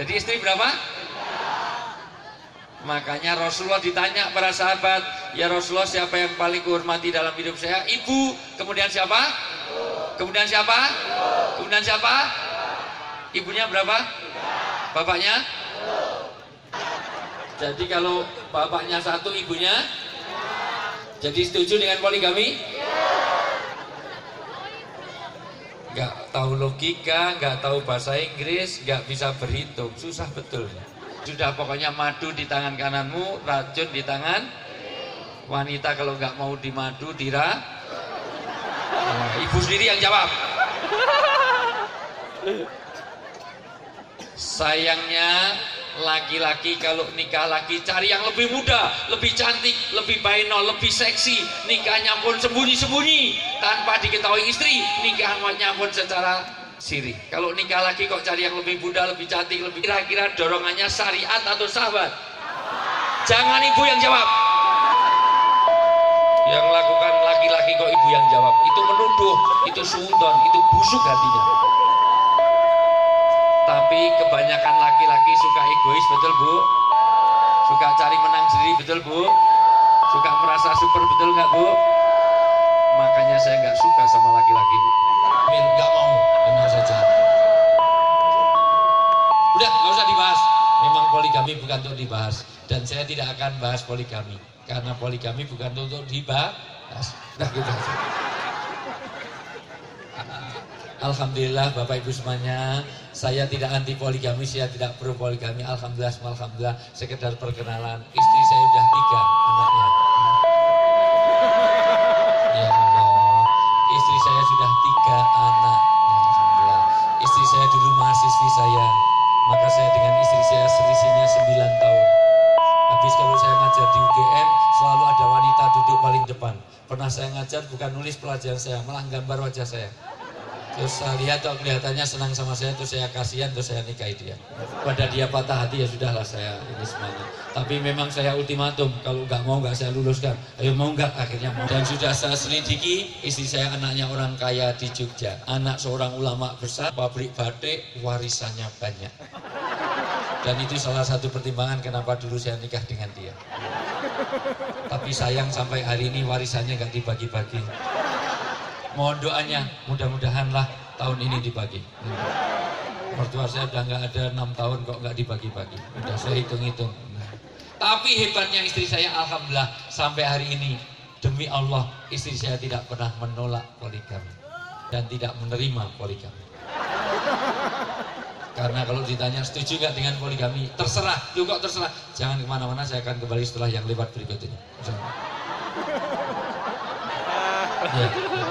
Jadi istri berapa? Makanya Rasulullah ditanya para sahabat, ya Rasulullah, siapa yang paling kuhormati dalam hidup saya? Ibu. Kemudian siapa? Kemudian siapa? Kemudian siapa? Ibunya berapa? Bapaknya? Jadi kalau bapaknya satu, ibunya? Jadi setuju dengan poligami? Gak tahu logika, gak tahu bahasa Inggris, gak bisa berhitung, susah betul. Sudah pokoknya madu di tangan kananmu, racun di tangan wanita. Kalau nggak mau dimadu, ibu sendiri yang jawab. Sayangnya laki-laki kalau nikah lagi cari yang lebih muda, lebih cantik, lebih baino, lebih seksi. Nikahnya pun sembunyi-sembunyi tanpa diketahui istri. Nikahnya pun secara sirih. Kalau nikah lagi kok cari yang lebih muda, lebih cantik, lebih, kira-kira dorongannya syariat atau sahabat? Jangan ibu yang jawab. Yang lakukan laki-laki kok ibu yang jawab. Itu menuduh, itu suudon, itu busuk hatinya. Tapi kebanyakan laki-laki suka egois, betul Bu? Suka cari menang sendiri, betul Bu? Suka merasa super, betul nggak Bu? Makanya saya nggak suka sama laki-laki Bu. Nggak mau, benar saja. Udah, nggak usah dibahas. Memang poligami bukan untuk dibahas, dan saya tidak akan bahas poligami karena poligami bukan untuk dibahas. Nah, gitu aja. Alhamdulillah Bapak Ibu semuanya, saya tidak anti poligami, saya tidak pro poligami. Alhamdulillah, alhamdulillah. Sekedar perkenalan, istri saya sudah 3 anaknya. Ya Allah, istri saya sudah 3 anak. Alhamdulillah. Istri saya dulu mahasiswi saya, maka saya dengan istri saya selisihnya 9 tahun. Habis kalau saya ngajar di UGM, selalu ada wanita duduk paling depan. Pernah saya ngajar bukan nulis pelajaran saya, malah gambar wajah saya. Terus saya lihat kok kelihatannya senang sama saya, terus saya kasihan, terus saya nikahi dia. Pada dia patah hati, ya sudahlah saya ini semuanya. Tapi memang saya ultimatum, kalau nggak mau nggak saya luluskan. Ayo mau nggak? Akhirnya mau. Dan sudah saya selidiki, istri saya anaknya orang kaya di Jogja. Anak seorang ulama besar, pabrik batik, warisannya banyak. Dan itu salah satu pertimbangan kenapa dulu saya nikah dengan dia. Tapi sayang sampai hari ini warisannya nggak dibagi-bagi. Mohon doanya, mudah-mudahanlah tahun ini dibagi. Mertua saya udah nggak ada 6 tahun kok nggak dibagi-bagi. Udah saya hitung-hitung. Tapi hebatnya istri saya, alhamdulillah sampai hari ini, demi Allah istri saya tidak pernah menolak poligami dan tidak menerima poligami. Karena kalau ditanya setuju nggak dengan poligami, terserah. Lu kok terserah? Jangan kemana-mana, saya akan kembali setelah yang lewat berikut ini. Ya.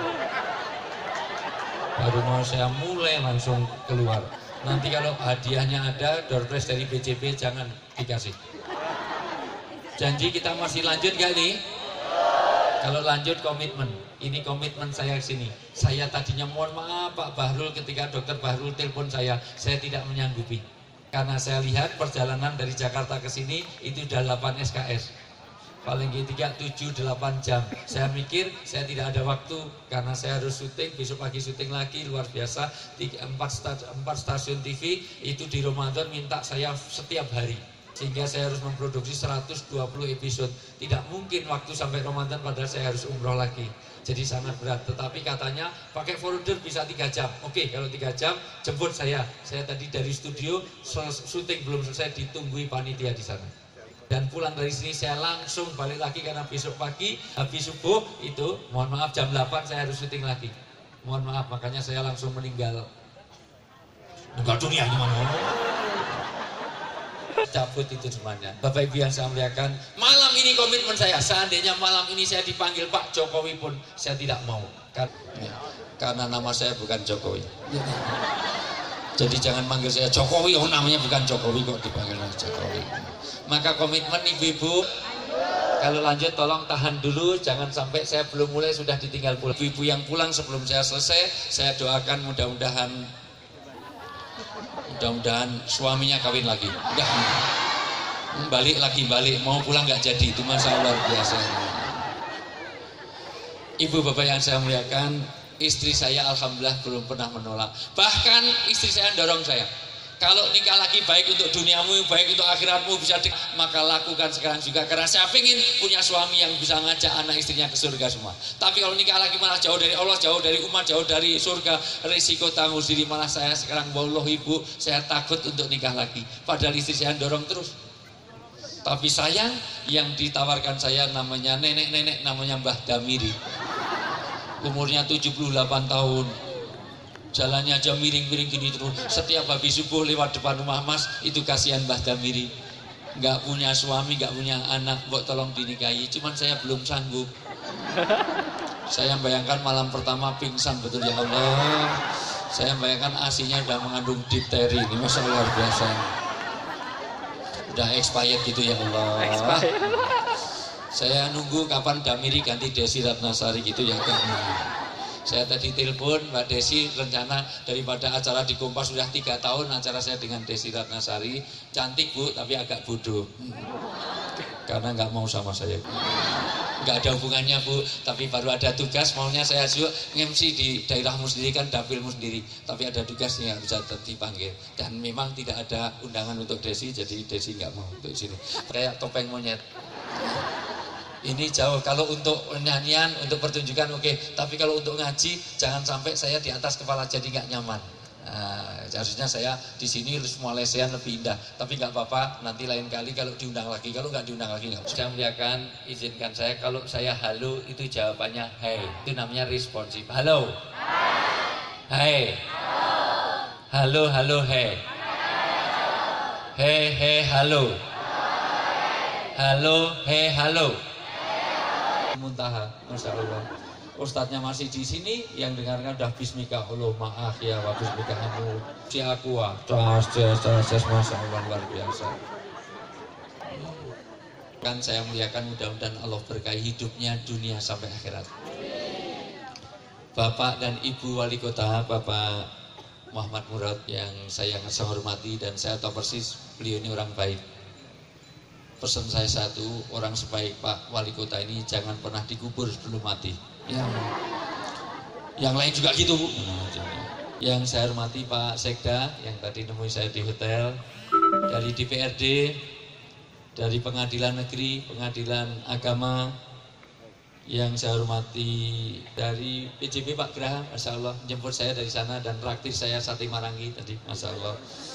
Baru mau saya mulai langsung keluar. Nanti kalau hadiahnya ada, door prize dari BCP jangan dikasih. Janji kita masih lanjut gak nih? Kalau lanjut komitmen. Ini komitmen saya ke sini. Saya tadinya mohon maaf Pak Bahrul, ketika Dokter Bahrul telepon saya tidak menyanggupi. Karena saya lihat perjalanan dari Jakarta ke sini itu udah 8 SKS. Paling tiga 7-8 jam. Saya mikir saya tidak ada waktu karena saya harus syuting, besok pagi syuting lagi luar biasa. 4 stasiun TV itu di Ramadan minta saya setiap hari, sehingga saya harus memproduksi 120 episode. Tidak mungkin waktu sampai Ramadan padahal saya harus umroh lagi. Jadi sangat berat. Tetapi katanya pakai folder bisa 3 jam. Oke, kalau 3 jam jemput saya. Saya tadi dari studio syuting belum selesai, ditunggui panitia di sana. Dan pulang dari sini saya langsung balik lagi karena besok pagi habis subuh itu, mohon maaf jam 8 saya harus syuting lagi. Mohon maaf, makanya saya langsung meninggal dunia gimana? Cabut itu semuanya. Bapak Ibu yang saya muliakan, malam ini komitmen saya. Seandainya malam ini saya dipanggil Pak Jokowi pun saya tidak mau. Karena nama saya bukan Jokowi. Jadi jangan manggil saya Jokowi, oh namanya bukan Jokowi kok dipanggil Jokowi. Maka komitmen ibu-ibu, kalau lanjut tolong tahan dulu, jangan sampai saya belum mulai sudah ditinggal pulang. Ibu-ibu yang pulang sebelum saya selesai, saya doakan mudah-mudahan suaminya kawin lagi. Enggak, balik, mau pulang nggak jadi, itu masalah luar biasa. Ibu bapak yang saya muliakan, istri saya alhamdulillah belum pernah menolak. Bahkan istri saya dorong saya. Kalau nikah lagi baik untuk duniamu, baik untuk akhiratmu, bisa maka lakukan sekarang juga. Karena saya ingin punya suami yang bisa ngajak anak istrinya ke surga semua. Tapi kalau nikah lagi malah jauh dari Allah, jauh dari umat, jauh dari surga, risiko tanggung sendiri. Malah saya sekarang, wallah ibu, saya takut untuk nikah lagi. Padahal istri saya dorong terus. Tapi sayang, yang ditawarkan saya namanya nenek-nenek, namanya Mbah Damiri. Umurnya 78 tahun. Jalannya aja miring-miring gini terus. Setiap habis subuh lewat depan rumah Mas, itu kasihan Mbah Damiri. Nggak punya suami, nggak punya anak, buat tolong dinikahi. Cuman saya belum sanggup. Saya bayangkan malam pertama pingsan betul ya Allah. Saya bayangkan asinya udah mengandung difteri. Ini masa luar biasa. Udah expired gitu ya Allah. Saya nunggu kapan Damiri ganti Desi Ratnasari gitu ya kan. Saya tadi telepon Mbak Desi, rencana daripada acara di Kompas sudah 3 tahun acara saya dengan Desi Ratnasari. Cantik Bu, tapi agak bodoh. Karena nggak mau sama saya. Nggak ada hubungannya Bu, tapi baru ada tugas, maunya saya juga nge-MC di daerahmu sendiri kan, dapilmu sendiri. Tapi ada tugasnya bisa dipanggil. Dan memang tidak ada undangan untuk Desi, jadi Desi nggak mau untuk sini. Kayak topeng monyet. Ini jauh. Kalau untuk nyanyian, untuk pertunjukan oke. Tapi kalau untuk ngaji, jangan sampai saya di atas kepala jadi nggak nyaman. Nah, harusnya saya di sini semua lesehan lebih indah. Tapi nggak apa-apa. Nanti lain kali kalau diundang lagi. Kalau nggak diundang lagi nggak. Sudah muliakan, izinkan saya kalau saya halo itu jawabannya hey. Itu namanya responsif. Halo. Hai. Halo, halo, hey. Hey, hey, halo. Halo, hey, halo. Muntaha, Masya Allah. Ustadznya masih di sini, yang dengarkan udah bismika Allah maaf ya, wa bismika hamu si aqua, Masya Allah, luar biasa. Kan saya muliakan, mudah-mudahan Allah berkahi hidupnya dunia sampai akhirat. Bapak dan Ibu Wali Kota, Bapak Muhammad Murad yang saya hormati dan saya tahu persis beliau ini orang baik. Pesan saya satu, orang sebaik Pak Wali Kota ini jangan pernah dikubur sebelum mati. Ya. Yang lain juga gitu Bu. Yang saya hormati Pak Sekda yang tadi nemui saya di hotel, dari DPRD, dari Pengadilan Negeri, Pengadilan Agama, yang saya hormati dari PJB Pak Graham, Masya Allah, jemput saya dari sana dan traktir saya sate marangi tadi, Masya Allah.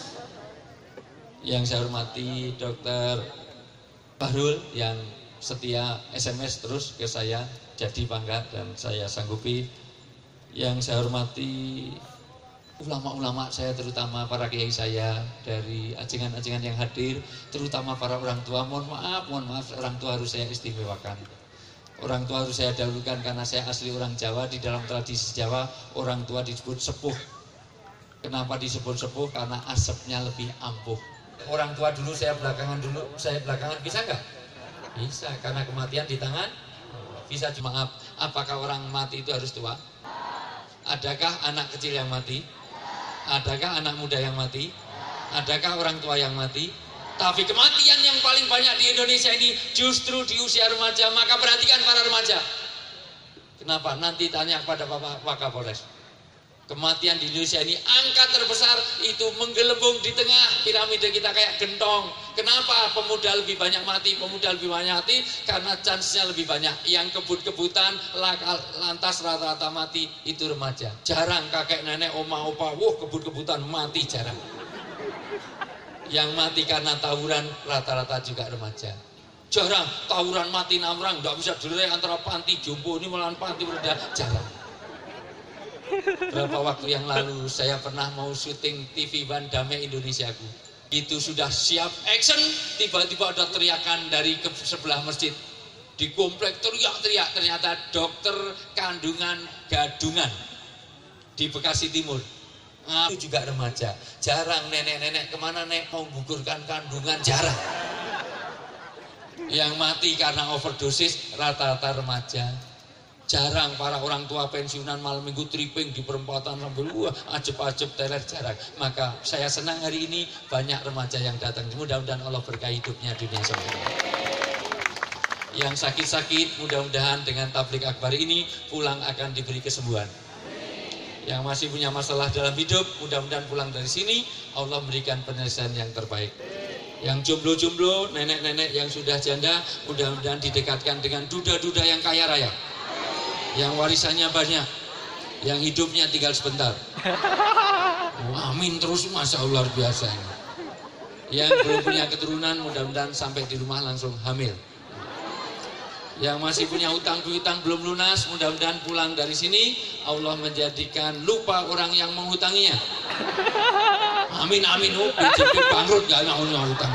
Yang saya hormati Dr. Bahrul yang setia SMS terus ke saya, jadi bangga dan saya sanggupi. Yang saya hormati ulama-ulama saya, terutama para kiai saya dari ajengan-ajengan yang hadir, terutama para orang tua. Mohon maaf, orang tua harus saya istimewakan. Orang tua harus saya dahulukan karena saya asli orang Jawa. Di dalam tradisi Jawa, orang tua disebut sepuh. Kenapa disebut sepuh? Karena asapnya lebih ampuh. Orang tua dulu, saya belakangan, bisa nggak? Bisa, karena kematian di tangan. Bisa. Maaf, apakah orang mati itu harus tua? Adakah anak kecil yang mati? Adakah anak muda yang mati? Adakah orang tua yang mati? Tapi kematian yang paling banyak di Indonesia ini justru di usia remaja. Maka perhatikan para remaja. Kenapa? Nanti tanya kepada Bapak Wakapolres. Kematian di Indonesia ini angka terbesar itu menggelembung di tengah piramida kita kayak gentong. Kenapa pemuda lebih banyak mati? Pemuda lebih banyak mati karena chance-nya lebih banyak. Yang kebut-kebutan lantas rata-rata mati itu remaja. Jarang kakek nenek oma opa kebut-kebutan mati, jarang. Yang mati karena tawuran rata-rata juga remaja. Jarang tawuran mati namrang, nggak bisa dirai antara panti jompo ini melawan panti berada, jarang. Berapa waktu yang lalu saya pernah mau syuting TV Ban Damai Indonesiaku. Itu sudah siap action, tiba-tiba ada teriakan dari sebelah masjid. Di komplek teriak-teriak, ternyata dokter kandungan gadungan di Bekasi Timur. Itu juga remaja. Jarang nenek-nenek kemana nek mau gugurkan kandungan, jarang. Yang mati karena overdosis rata-rata remaja. Jarang para orang tua pensiunan malam minggu tripping di perempatan sambil ajeb-ajeb teler, jarang. Maka saya senang hari ini banyak remaja yang datang. Mudah-mudahan Allah berkahi hidupnya dunia sampai. Yang sakit-sakit mudah-mudahan dengan tablik akbar ini pulang akan diberi kesembuhan. Yang masih punya masalah dalam hidup mudah-mudahan pulang dari sini Allah memberikan penyelesaian yang terbaik. Yang jomblo-jomblo, nenek-nenek yang sudah janda, mudah-mudahan didekatkan dengan duda-duda yang kaya raya, yang warisannya banyak, yang hidupnya tinggal sebentar. Amin terus, masya Allah, luar biasa ini. Yang belum punya keturunan, mudah-mudahan sampai di rumah langsung hamil. Yang masih punya utang piutang belum lunas, mudah-mudahan pulang dari sini Allah menjadikan lupa orang yang menghutanginya. Amin amin. Oh, BJB bangkrut gak mau utang.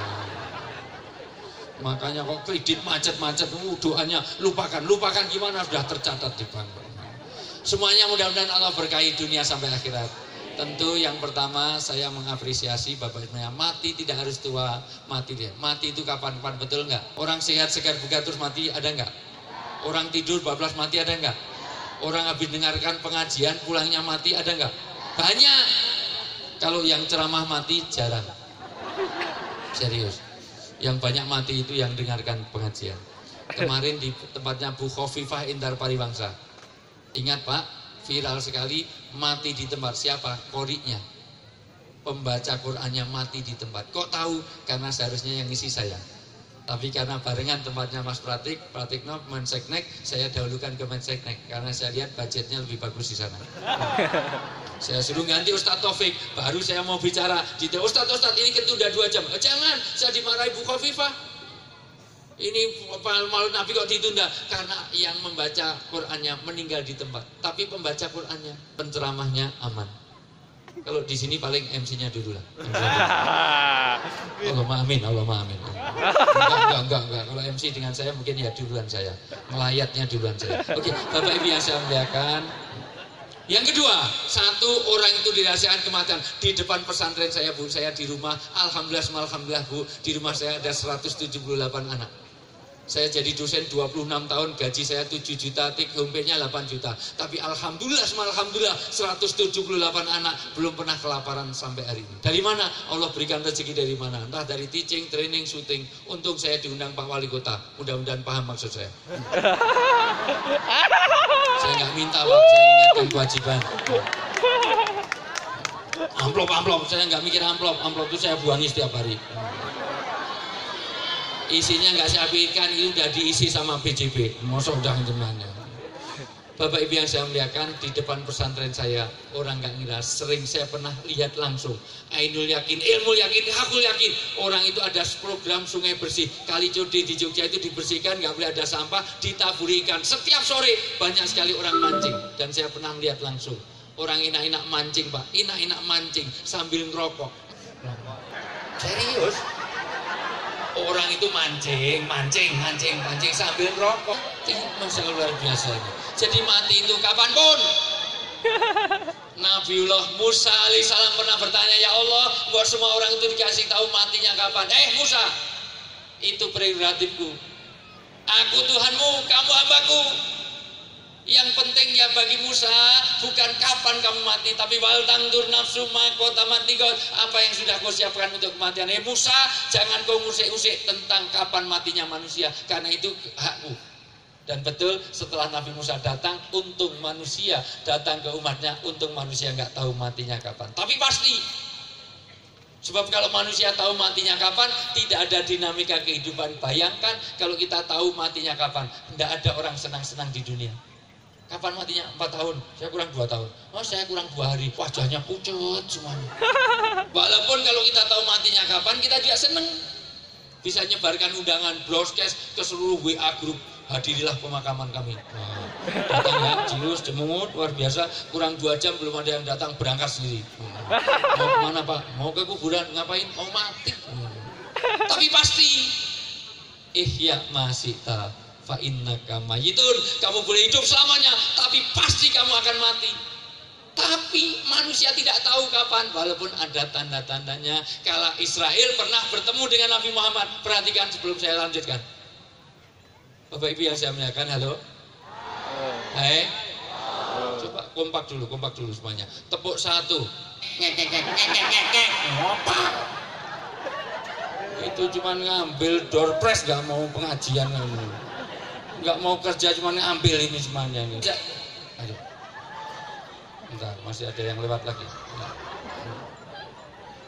Makanya kok kredit macet-macet, doanya lupakan gimana, sudah tercatat di bank. Semuanya mudah-mudahan Allah berkahi dunia sampai akhirat. Tentu yang pertama saya mengapresiasi Bapak Ibu, mati tidak harus tua, mati dia. Mati itu kapan-kapan, betul nggak? Orang sehat segar bugar terus mati ada nggak? Orang tidur bablas mati ada nggak? Orang habis dengarkan pengajian pulangnya mati ada nggak? Banyak. Kalau yang ceramah mati jarang. Serius. Yang banyak mati itu yang dengarkan pengajian. Kemarin di tempatnya Bu Khofifah Indar Pariwangsa. Ingat Pak, viral sekali, mati di tempat siapa? Koriknya. Pembaca Qur'annya mati di tempat. Kok tahu? Karena seharusnya yang ngisi saya. Tapi karena barengan tempatnya Mas Pratikno, Menseknek, saya dahulukan ke Menseknek. Karena saya lihat budgetnya lebih bagus di sana. Saya suruh ganti Ustadz Taufik, baru saya mau bicara. Ustadz ini ketunda 2 jam. Jangan, saya dimarahi Bu Khofifah. Ini maulid Nabi kok ditunda? Karena yang membaca Qur'annya meninggal di tempat. Tapi pembaca Qur'annya, penceramahnya aman. Kalau di sini paling MC-nya dulu lah. Allahumma amin. Enggak. Kalau MC dengan saya mungkin ya duluan saya. Melayatnya duluan saya. Oke, Bapak Ibu yang saya muliakan. Yang kedua, satu orang itu dirahasiakan kematian di depan pesantren saya, Bu. Saya di rumah, alhamdulillah Bu, di rumah saya ada 178 anak. Saya jadi dosen 26 tahun, gaji saya 7 juta, take home pay-nya 8 juta. Tapi alhamdulillah 178 anak belum pernah kelaparan sampai hari ini. Dari mana? Allah berikan rezeki dari mana? Entah dari teaching, training, syuting. Untung saya diundang Pak Wali Kota. Mudah-mudahan paham maksud saya. Saya nggak minta Pak, saya ingatkan kewajiban. Amplop, saya nggak mikir amplop itu saya buangi setiap hari. Isinya nggak saya pikirkan, itu udah diisi sama BJB. Masa udah temannya. Bapak Ibu yang saya muliakan, di depan pesantren saya, orang nggak ngira, sering saya pernah lihat langsung. Ainul yakin, ilmu yakin, hakul yakin. Orang itu ada program sungai bersih. Kali Code di Jogja itu dibersihkan, nggak boleh ada sampah, ditaburi ikan. Setiap sore banyak sekali orang mancing, dan saya pernah melihat langsung. Orang enak-enak mancing Pak, enak-enak mancing sambil ngerokok. Serius? Orang itu mancing sambil rokok. Masya Allah, luar biasa ini. Jadi mati itu kapanpun. Nabiullah Musa alaihissalam pernah bertanya, ya Allah, buat semua orang itu dikasih tahu matinya kapan. Musa, itu prerogatifku. Aku Tuhanmu, kamu hambaku. Yang penting ya bagi Musa bukan kapan kamu mati, tapi wal tangdur nafsu makota mati kau, apa yang sudah kau siapkan untuk kematian. Musa, jangan kau ngusik-usik tentang kapan matinya manusia, karena itu hakmu. Dan betul, setelah Nabi Musa datang, untung manusia datang ke umatnya, untung manusia nggak tahu matinya kapan. Tapi pasti, sebab kalau manusia tahu matinya kapan, tidak ada dinamika kehidupan. Bayangkan kalau kita tahu matinya kapan, tidak ada orang senang-senang di dunia. Kapan matinya? 4 tahun, saya kurang 2 tahun. Oh, saya kurang 2 hari, wajahnya pucat semuanya. Walaupun kalau kita tahu matinya kapan, kita tidak senang. Bisa nyebarkan undangan broadcast ke seluruh WA grup, hadirilah pemakaman kami. Datang ya, Jius, Jemut, luar biasa. Kurang 2 jam belum ada yang datang, berangkat sendiri. Mau kemana Pak? Mau ke kuburan, ngapain? Mau mati. Tapi pasti, ihya masih tak. Fa innaka mayitun, kamu boleh hidup selamanya, tapi pasti kamu akan mati. Tapi manusia tidak tahu kapan, walaupun ada tanda-tandanya. Kala Israel pernah bertemu dengan Nabi Muhammad. Perhatikan sebelum saya lanjutkan. Bapak Ibu yang saya muliakan, halo. Hai. Coba kompak dulu semuanya. Tepuk 1. Itu cuma ngambil door prize, nggak mau pengajian, nggak mau kerja, cuma ngambil ini semuanya ini. Ayo. Bentar, masih ada yang lewat lagi.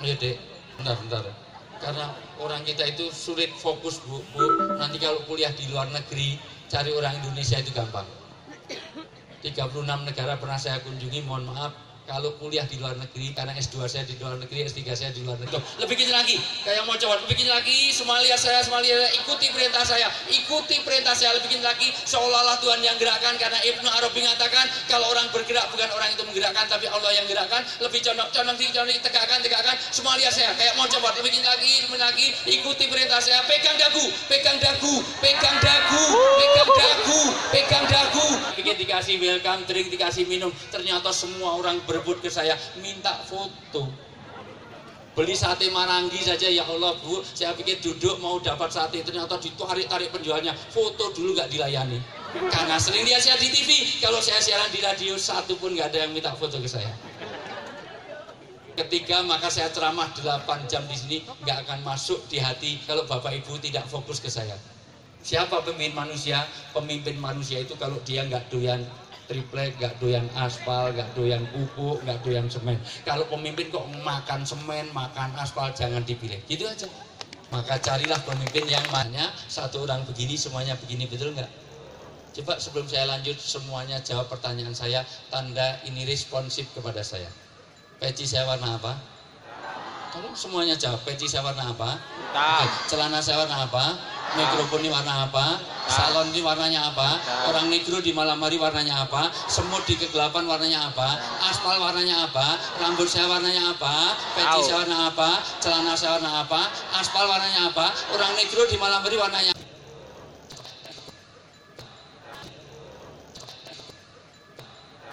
Ya dek, bentar. Karena orang kita itu sulit fokus bu. Nanti kalau kuliah di luar negeri, cari orang Indonesia itu gampang. 36 negara pernah saya kunjungi, mohon maaf. Kalau kuliah di luar negeri, karena S2 saya di luar negeri, S3 saya di luar negeri. Lebih gini lagi, kayak mau coba, lebih gini lagi, Somalia saya, ikuti perintah saya, lebih gini lagi, seolah-olah Tuhan yang gerakkan, karena Ibnu Arabi mengatakan, kalau orang bergerak, bukan orang itu menggerakkan, tapi Allah yang gerakkan, lebih condong, tegakkan, Somalia saya, kayak mau coba, lebih gini lagi, ikuti perintah saya, pegang dagu, bikin dikasih welcome drink, dikasih minum, ternyata semua orang berebut ke saya, minta foto. Beli sate Marangi saja, ya Allah Bu, saya pikir duduk mau dapat sate, ternyata ditarik penjualnya, foto dulu nggak dilayani. Karena sering lihat saya di TV, kalau saya siaran di radio, satu pun nggak ada yang minta foto ke saya. Ketiga, maka saya ceramah 8 jam di sini, nggak akan masuk di hati kalau Bapak Ibu tidak fokus ke saya. Siapa pemimpin manusia? Pemimpin manusia itu kalau dia nggak doyan triplek, nggak doyan aspal, nggak doyan pupuk, nggak doyan semen. Kalau pemimpin kok makan semen, makan aspal, jangan dipilih. Gitu aja. Maka carilah pemimpin yang mana satu orang begini, semuanya begini, betul nggak? Coba sebelum saya lanjut, semuanya jawab pertanyaan saya, tanda ini responsif kepada saya. Peci saya warna apa? Tolong semuanya jawab, peci saya warna apa? Celana saya warna apa? Mikrofon ini warna apa? Salon ini warnanya apa? Orang negro di malam hari warnanya apa? Semut di kegelapan warnanya apa? Aspal warnanya apa? Rambut saya warnanya apa? Peci saya warna apa? Celana saya warna apa? Aspal warnanya apa? Orang negro di malam hari warnanya